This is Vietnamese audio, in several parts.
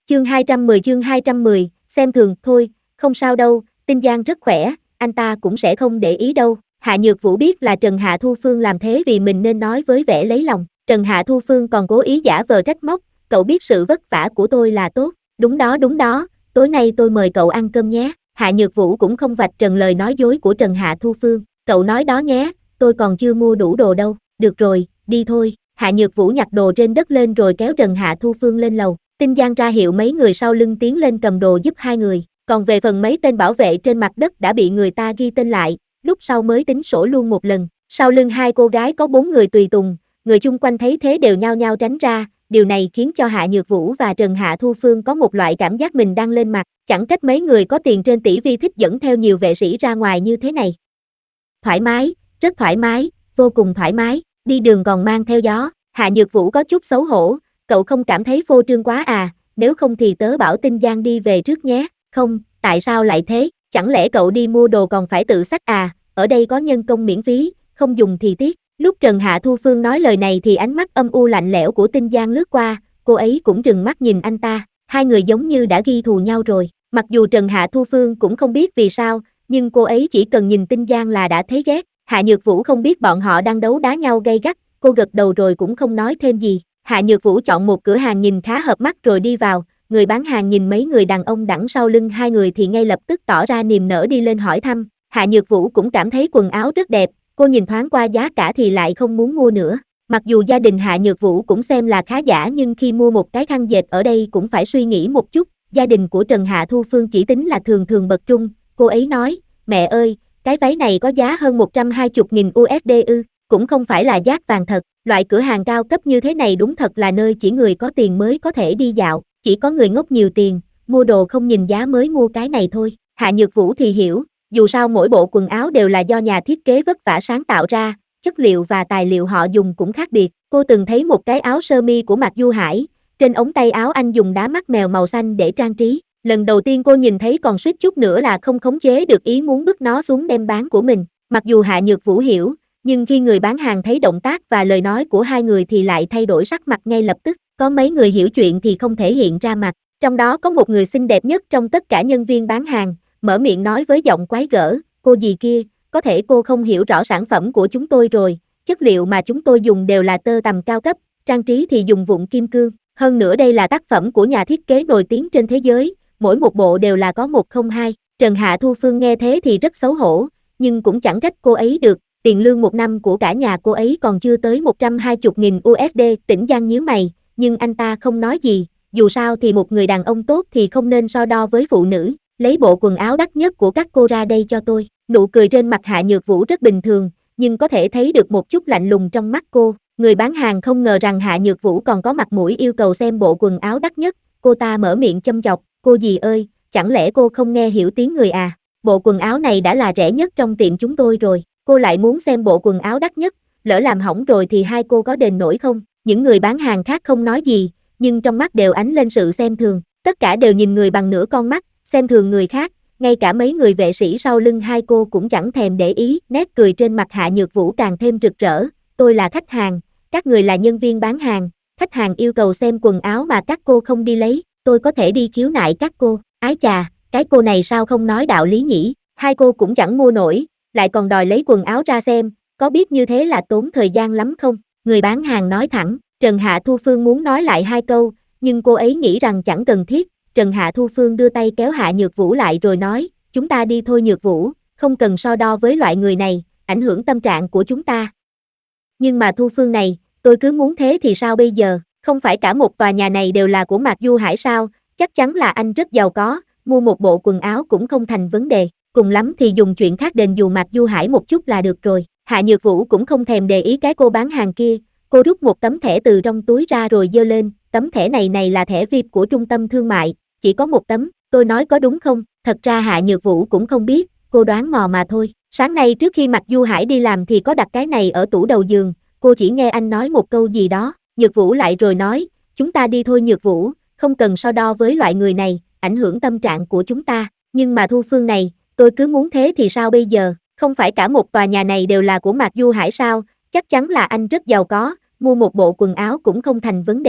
chương 210, xem thường, thôi, không sao đâu, Tinh Giang rất khỏe, anh ta cũng sẽ không để ý đâu. Hạ Nhược Vũ biết là Trần Hạ Thu Phương làm thế vì mình nên nói với vẻ lấy lòng. Trần Hạ Thu Phương còn cố ý giả vờ trách móc, cậu biết sự vất vả của tôi là tốt. Đúng đó, tối nay tôi mời cậu ăn cơm nhé. Hạ Nhược Vũ cũng không vạch trần lời nói dối của Trần Hạ Thu Phương. Cậu nói đó nhé, tôi còn chưa mua đủ đồ đâu. Được rồi, đi thôi. Hạ Nhược Vũ nhặt đồ trên đất lên rồi kéo Trần Hạ Thu Phương lên lầu. Tinh Giang ra hiệu mấy người sau lưng tiến lên cầm đồ giúp hai người. Còn về phần mấy tên bảo vệ trên mặt đất đã bị người ta ghi tên lại, lúc sau mới tính sổ luôn một lần. Sau lưng hai cô gái có 4 người tùy tùng, người chung quanh thấy thế đều nhao nhao tránh ra, điều này khiến cho Hạ Nhược Vũ và Trần Hạ Thu Phương có một loại cảm giác mình đang lên mặt, chẳng trách mấy người có tiền trên tỷ vi thích dẫn theo nhiều vệ sĩ ra ngoài như thế này. Thoải mái, rất thoải mái, vô cùng thoải mái, đi đường còn mang theo gió. Hạ Nhược Vũ có chút xấu hổ, cậu không cảm thấy phô trương quá à, nếu không thì tớ bảo Tinh Giang đi về trước nhé. Không, tại sao lại thế, chẳng lẽ cậu đi mua đồ còn phải tự xách à, ở đây có nhân công miễn phí, không dùng thì tiếc. Lúc Trần Hạ Thu Phương nói lời này thì ánh mắt âm u lạnh lẽo của Tinh Giang lướt qua, cô ấy cũng trừng mắt nhìn anh ta, hai người giống như đã ghi thù nhau rồi. Mặc dù Trần Hạ Thu Phương cũng không biết vì sao, nhưng cô ấy chỉ cần nhìn Tinh Giang là đã thấy ghét. Hạ Nhược Vũ không biết bọn họ đang đấu đá nhau gay gắt, cô gật đầu rồi cũng không nói thêm gì. Hạ Nhược Vũ chọn một cửa hàng nhìn khá hợp mắt rồi đi vào, người bán hàng nhìn mấy người đàn ông đằng sau lưng hai người thì ngay lập tức tỏ ra niềm nở đi lên hỏi thăm. Hạ Nhược Vũ cũng cảm thấy quần áo rất đẹp, cô nhìn thoáng qua giá cả thì lại không muốn mua nữa. Mặc dù gia đình Hạ Nhược Vũ cũng xem là khá giả nhưng khi mua một cái khăn dệt ở đây cũng phải suy nghĩ một chút. Gia đình của Trần Hạ Thu Phương chỉ tính là thường thường bậc trung, cô ấy nói, mẹ ơi, cái váy này có giá hơn 120.000 USD ư, cũng không phải là dát vàng thật, loại cửa hàng cao cấp như thế này đúng thật là nơi chỉ người có tiền mới có thể đi dạo, chỉ có người ngốc nhiều tiền, mua đồ không nhìn giá mới mua cái này thôi. Hạ Nhược Vũ thì hiểu, dù sao mỗi bộ quần áo đều là do nhà thiết kế vất vả sáng tạo ra, chất liệu và tài liệu họ dùng cũng khác biệt. Cô từng thấy một cái áo sơ mi của Mạc Du Hải, trên ống tay áo anh dùng đá mắt mèo màu xanh để trang trí. Lần đầu tiên cô nhìn thấy còn suýt chút nữa là không khống chế được ý muốn bứt nó xuống đem bán của mình. Mặc dù Hạ Nhược Vũ hiểu, nhưng khi người bán hàng thấy động tác và lời nói của hai người thì lại thay đổi sắc mặt ngay lập tức. Có mấy người hiểu chuyện thì không thể hiện ra mặt. Trong đó có một người xinh đẹp nhất trong tất cả nhân viên bán hàng, mở miệng nói với giọng quái gở, cô dì kia, có thể cô không hiểu rõ sản phẩm của chúng tôi rồi, chất liệu mà chúng tôi dùng đều là tơ tằm cao cấp, trang trí thì dùng vụn kim cương, hơn nữa đây là tác phẩm của nhà thiết kế nổi tiếng trên thế giới, mỗi một bộ đều là có 102. Trần Hạ Thu Phương nghe thế thì rất xấu hổ, nhưng cũng chẳng trách cô ấy được, tiền lương một năm của cả nhà cô ấy còn chưa tới 120.000 USD, Tĩnh Giang nhíu mày, nhưng anh ta không nói gì, dù sao thì một người đàn ông tốt thì không nên so đo với phụ nữ, lấy bộ quần áo đắt nhất của các cô ra đây cho tôi. Nụ cười trên mặt Hạ Nhược Vũ rất bình thường, nhưng có thể thấy được một chút lạnh lùng trong mắt cô. Người bán hàng không ngờ rằng Hạ Nhược Vũ còn có mặt mũi yêu cầu xem bộ quần áo đắt nhất, cô ta mở miệng châm chọc, cô dì ơi, chẳng lẽ cô không nghe hiểu tiếng người à, bộ quần áo này đã là rẻ nhất trong tiệm chúng tôi rồi, cô lại muốn xem bộ quần áo đắt nhất, lỡ làm hỏng rồi thì hai cô có đền nổi không? Những người bán hàng khác không nói gì, nhưng trong mắt đều ánh lên sự xem thường, tất cả đều nhìn người bằng nửa con mắt, xem thường người khác, ngay cả mấy người vệ sĩ sau lưng hai cô cũng chẳng thèm để ý, nét cười trên mặt Hạ Nhược Vũ càng thêm rực rỡ, tôi là khách hàng, các người là nhân viên bán hàng, khách hàng yêu cầu xem quần áo mà các cô không đi lấy, tôi có thể đi khiếu nại các cô, ái chà, cái cô này sao không nói đạo lý nhỉ, hai cô cũng chẳng mua nổi, lại còn đòi lấy quần áo ra xem, có biết như thế là tốn thời gian lắm không, người bán hàng nói thẳng. Trần Hạ Thu Phương muốn nói lại hai câu, nhưng cô ấy nghĩ rằng chẳng cần thiết. Trần Hạ Thu Phương đưa tay kéo Hạ Nhược Vũ lại rồi nói, chúng ta đi thôi Nhược Vũ, không cần so đo với loại người này, ảnh hưởng tâm trạng của chúng ta. Nhưng mà Thu Phương này, tôi cứ muốn thế thì sao bây giờ, không phải cả một tòa nhà này đều là của Mạc Du Hải sao, chắc chắn là anh rất giàu có, mua một bộ quần áo cũng không thành vấn đề, cùng lắm thì dùng chuyện khác đền bù Mạc Du Hải một chút là được rồi. Hạ Nhược Vũ cũng không thèm để ý cái cô bán hàng kia. Cô rút một tấm thẻ từ trong túi ra rồi giơ lên, tấm thẻ này là thẻ VIP của trung tâm thương mại, chỉ có một tấm, tôi nói có đúng không? Thật ra Hạ Nhược Vũ cũng không biết, cô đoán mò mà thôi. Sáng nay trước khi Mạc Du Hải đi làm thì có đặt cái này ở tủ đầu giường, cô chỉ nghe anh nói một câu gì đó, Nhược Vũ lại rồi nói, chúng ta đi thôi Nhược Vũ, không cần so đo với loại người này, ảnh hưởng tâm trạng của chúng ta, nhưng mà Thu Phương này, tôi cứ muốn thế thì sao bây giờ, không phải cả một tòa nhà này đều là của Mạc Du Hải sao? Chắc chắn là anh rất giàu có, mua một bộ quần áo cũng không thành vấn đề.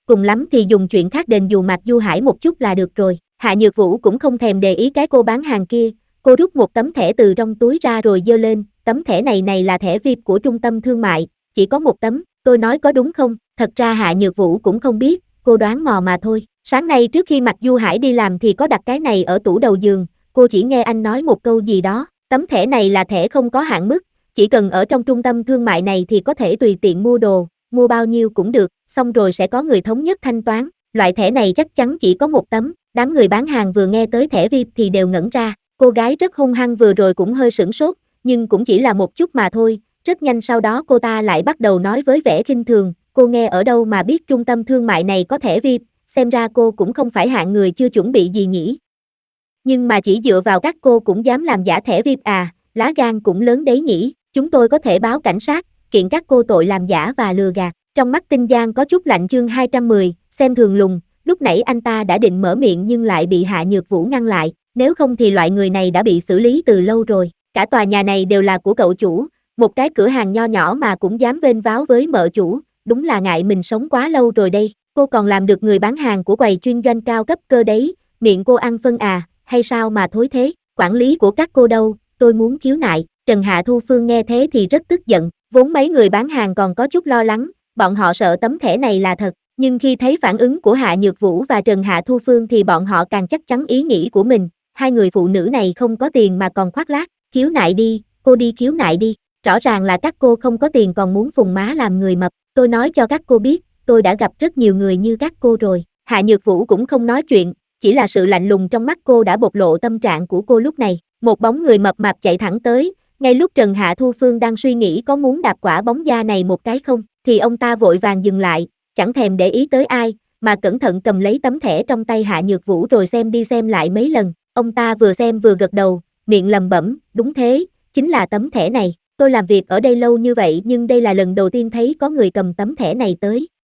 cùng lắm thì dùng chuyện khác đền bù Mạc Du Hải một chút là được rồi. Hạ Nhược Vũ cũng không thèm để ý cái cô bán hàng kia, cô rút một tấm thẻ từ trong túi ra rồi giơ lên, tấm thẻ này là thẻ VIP của trung tâm thương mại, chỉ có một tấm, tôi nói có đúng không? Thật ra Hạ Nhược Vũ cũng không biết, cô đoán mò mà thôi. Sáng nay trước khi Mạc Du Hải đi làm thì có đặt cái này ở tủ đầu giường, cô chỉ nghe anh nói một câu gì đó, tấm thẻ này là thẻ không có hạn mức, chỉ cần ở trong trung tâm thương mại này thì có thể tùy tiện mua đồ, mua bao nhiêu cũng được, xong rồi sẽ có người thống nhất thanh toán, loại thẻ này chắc chắn chỉ có một tấm, đám người bán hàng vừa nghe tới thẻ VIP thì đều ngẩn ra, cô gái rất hung hăng vừa rồi cũng hơi sửng sốt, nhưng cũng chỉ là một chút mà thôi, rất nhanh sau đó cô ta lại bắt đầu nói với vẻ khinh thường, cô nghe ở đâu mà biết trung tâm thương mại này có thẻ VIP, xem ra cô cũng không phải hạng người chưa chuẩn bị gì nhỉ. Nhưng mà chỉ dựa vào các cô cũng dám làm giả thẻ VIP à, lá gan cũng lớn đấy nhỉ, chúng tôi có thể báo cảnh sát, kiện các cô tội làm giả và lừa gạt. Trong mắt Tinh Giang có chút lạnh chương 210, xem thường lùng, lúc nãy anh ta đã định mở miệng nhưng lại bị Hạ Nhược Vũ ngăn lại, nếu không thì loại người này đã bị xử lý từ lâu rồi, cả tòa nhà này đều là của cậu chủ, một cái cửa hàng nho nhỏ mà cũng dám vênh váo với mợ chủ, đúng là ngại mình sống quá lâu rồi đây, cô còn làm được người bán hàng của quầy chuyên doanh cao cấp cơ đấy, miệng cô ăn phân à, hay sao mà thối thế, quản lý của các cô đâu, tôi muốn khiếu nại. Trần Hạ Thu Phương nghe thế thì rất tức giận, vốn mấy người bán hàng còn có chút lo lắng, bọn họ sợ tấm thẻ này là thật, nhưng khi thấy phản ứng của Hạ Nhược Vũ và Trần Hạ Thu Phương thì bọn họ càng chắc chắn ý nghĩ của mình, hai người phụ nữ này không có tiền mà còn khoác lác, khiếu nại đi, cô đi khiếu nại đi, rõ ràng là các cô không có tiền còn muốn phùng má làm người mập, tôi nói cho các cô biết, tôi đã gặp rất nhiều người như các cô rồi, Hạ Nhược Vũ cũng không nói chuyện, chỉ là sự lạnh lùng trong mắt cô đã bộc lộ tâm trạng của cô lúc này, một bóng người mập mạp chạy thẳng tới, ngay lúc Trần Hạ Thu Phương đang suy nghĩ có muốn đạp quả bóng da này một cái không, thì ông ta vội vàng dừng lại, chẳng thèm để ý tới ai, mà cẩn thận cầm lấy tấm thẻ trong tay Hạ Nhược Vũ rồi xem đi xem lại mấy lần, ông ta vừa xem vừa gật đầu, miệng lẩm bẩm, đúng thế, chính là tấm thẻ này, tôi làm việc ở đây lâu như vậy nhưng đây là lần đầu tiên thấy có người cầm tấm thẻ này tới,